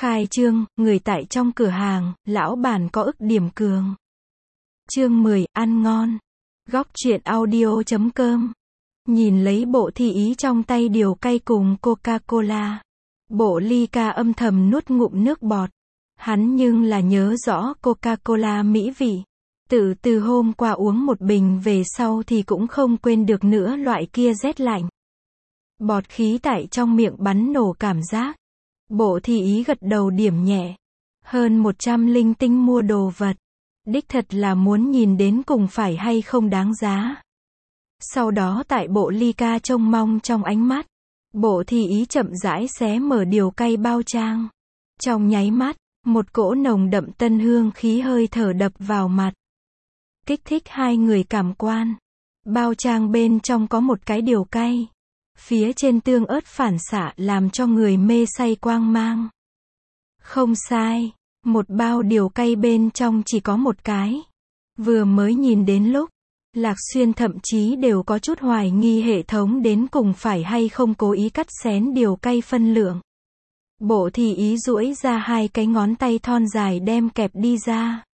Khai trương, người tại trong cửa hàng, lão bản có ức điểm cường. Chương 10, ăn ngon. Góc truyện audio.com. Nhìn lấy bộ thị ý trong tay điều cay cùng Coca-Cola. Bộ ly ca âm thầm nuốt ngụm nước bọt. Hắn nhưng là nhớ rõ Coca-Cola mỹ vị. Từ hôm qua uống một bình về sau thì cũng không quên được nữa loại kia rét lạnh. Bọt khí tại trong miệng bắn nổ cảm giác. Bộ thị ý gật đầu điểm nhẹ. Hơn 100 linh tinh mua đồ vật. Đích thật là muốn nhìn đến cùng phải hay không đáng giá. Sau đó tại bộ ly ca trông mong trong ánh mắt. Bộ thị ý chậm rãi xé mở điều cay bao trang. Trong nháy mắt, một cỗ nồng đậm tân hương khí hơi thở đập vào mặt. Kích thích hai người cảm quan. Bao trang bên trong có một cái điều cay. Phía trên tương ớt phản xạ làm cho người mê say quang mang. Không sai, một bao điều cay bên trong chỉ có một cái. Vừa mới nhìn đến lúc, Lạc Xuyên thậm chí đều có chút hoài nghi hệ thống đến cùng phải hay không cố ý cắt xén điều cay phân lượng. Bộ thị ý duỗi ra hai cái ngón tay thon dài đem kẹp đi ra.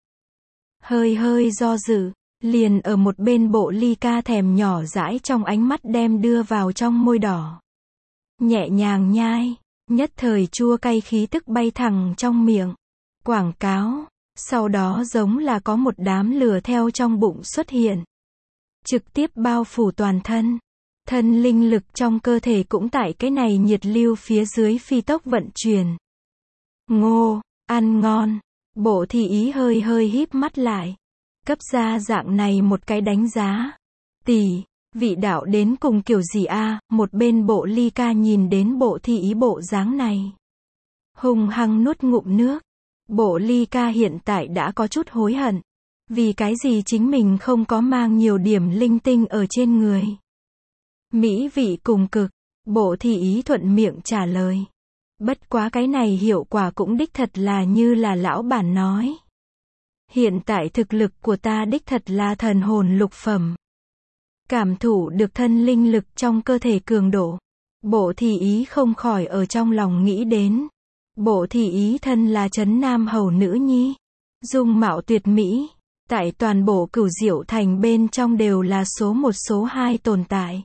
Hơi do dự, liền ở một bên bộ ly ca thèm nhỏ dãi trong ánh mắt đem đưa vào trong môi đỏ. Nhẹ nhàng nhai, nhất thời chua cay khí tức bay thẳng trong miệng. Quảng cáo, sau đó giống là có một đám lửa theo trong bụng xuất hiện. Trực tiếp bao phủ toàn thân. Thân linh lực trong cơ thể cũng tại cái này nhiệt lưu phía dưới phi tốc vận chuyển. Ngô, ăn ngon. Bộ thị ý hơi híp mắt lại. Cấp ra dạng này một cái đánh giá. Tỷ, vị đạo đến cùng kiểu gì a? Một bên bộ ly ca nhìn đến bộ thị ý bộ dáng này. Hùng hăng nuốt ngụm nước. Bộ ly ca hiện tại đã có chút hối hận. Vì cái gì chính mình không có mang nhiều điểm linh tinh ở trên người. Mỹ vị cùng cực. Bộ thị ý thuận miệng trả lời. Bất quá cái này hiệu quả cũng đích thật là như là lão bản nói. Hiện tại thực lực của ta đích thật là thần hồn lục phẩm. Cảm thụ được thân linh lực trong cơ thể cường độ. Bộ thị ý không khỏi ở trong lòng nghĩ đến. Bộ thị ý thân là trấn nam hầu nữ nhi. Dung mạo tuyệt mỹ. Tại toàn bộ Cửu Diệu Thành bên trong đều là số 1 số 2 tồn tại.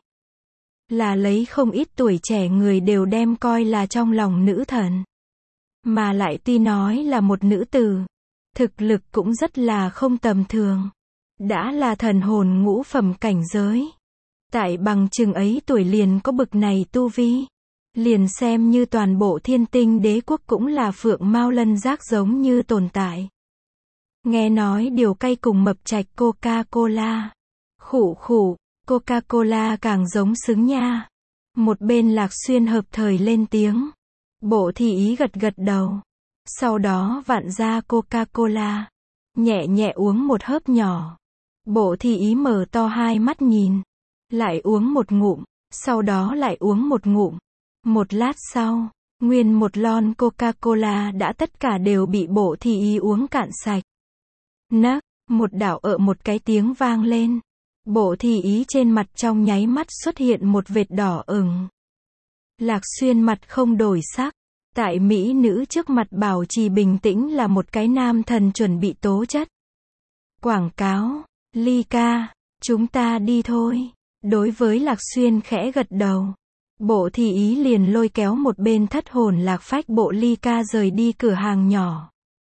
Là lấy không ít tuổi trẻ người đều đem coi là trong lòng nữ thần. Mà lại tuy nói là một nữ tử. Thực lực cũng rất là không tầm thường. Đã là thần hồn ngũ phẩm cảnh giới. Tại bằng chừng ấy tuổi liền có bực này tu vi. Liền xem như toàn bộ Thiên Tinh Đế quốc cũng là phượng mao lân giác giống như tồn tại. Nghe nói điều cay cùng mập trạch Coca-Cola. Khụ, Coca-Cola càng giống xứng nha. Một bên Lạc Xuyên hợp thời lên tiếng. Bộ thị ý gật đầu. Sau đó vặn ra Coca-Cola. Nhẹ uống một hớp nhỏ. Bộ thị ý mở to hai mắt nhìn. Lại uống một ngụm. Sau đó lại uống một ngụm. Một lát sau, nguyên một lon Coca-Cola đã tất cả đều bị bộ thị ý uống cạn sạch. Nấc, một đạo một cái tiếng vang lên. Bộ thị ý trên mặt trong nháy mắt xuất hiện một vệt đỏ ửng. Lạc Xuyên mặt không đổi sắc. Tại mỹ nữ trước mặt bảo trì bình tĩnh là một cái nam thần chuẩn bị tố chất. Quảng cáo, ly ca, chúng ta đi thôi. Đối với Lạc Xuyên khẽ gật đầu. Bộ thị ý liền lôi kéo một bên thất hồn lạc phách bộ ly ca rời đi cửa hàng nhỏ.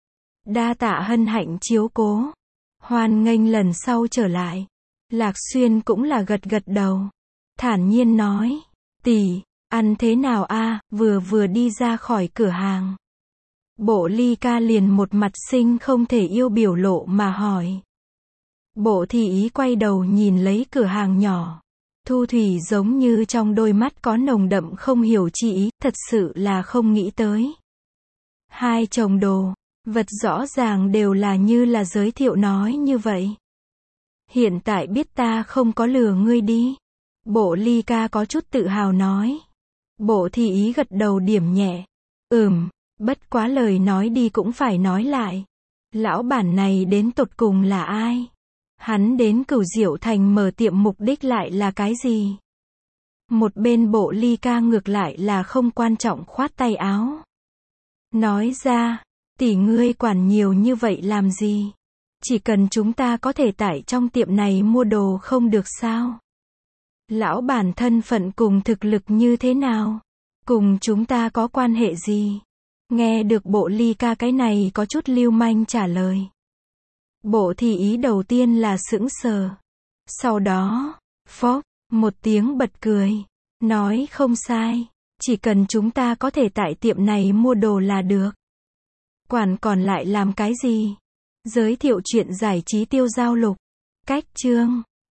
Đa tạ hân hạnh chiếu cố. Hoan nghênh lần sau trở lại. Lạc Xuyên cũng là gật đầu. Thản nhiên nói. Tỷ, ăn thế nào a? Vừa đi ra khỏi cửa hàng. Bộ ly ca liền một mặt sinh không thể yêu biểu lộ mà hỏi. Bộ thị ý quay đầu nhìn lấy cửa hàng nhỏ. Thu thủy giống như trong đôi mắt có nồng đậm không hiểu chi ý, thật sự là không nghĩ tới. Hai chồng đồ, vật rõ ràng đều là như là giới thiệu nói như vậy. Hiện tại biết ta không có lừa ngươi đi. Bộ ly ca có chút tự hào nói. Bộ thị ý gật đầu điểm nhẹ. Bất quá lời nói đi cũng phải nói lại. Lão bản này đến tột cùng là ai? Hắn đến Cửu Diệu Thành mở tiệm mục đích lại là cái gì? Một bên bộ ly ca ngược lại là không quan trọng khoát tay áo. nói ra, tỷ ngươi quản nhiều như vậy làm gì? Chỉ cần chúng ta có thể tại trong tiệm này mua đồ không được sao? Lão bản thân phận cùng thực lực như thế nào? Cùng chúng ta có quan hệ gì? Nghe được bộ ly ca cái này có chút lưu manh trả lời. Bộ thị ý đầu tiên là sững sờ. Sau đó, phốc, một tiếng bật cười. Nói không sai. Chỉ cần chúng ta có thể tại tiệm này mua đồ là được. Quản còn lại làm cái gì? Giới thiệu chuyện giải trí tiêu giao lục. Cách chương